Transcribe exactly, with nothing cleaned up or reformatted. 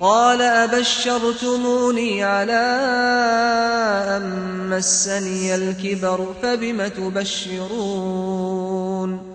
قال أبشرتموني على أن مسني الكبر فبم تبشرون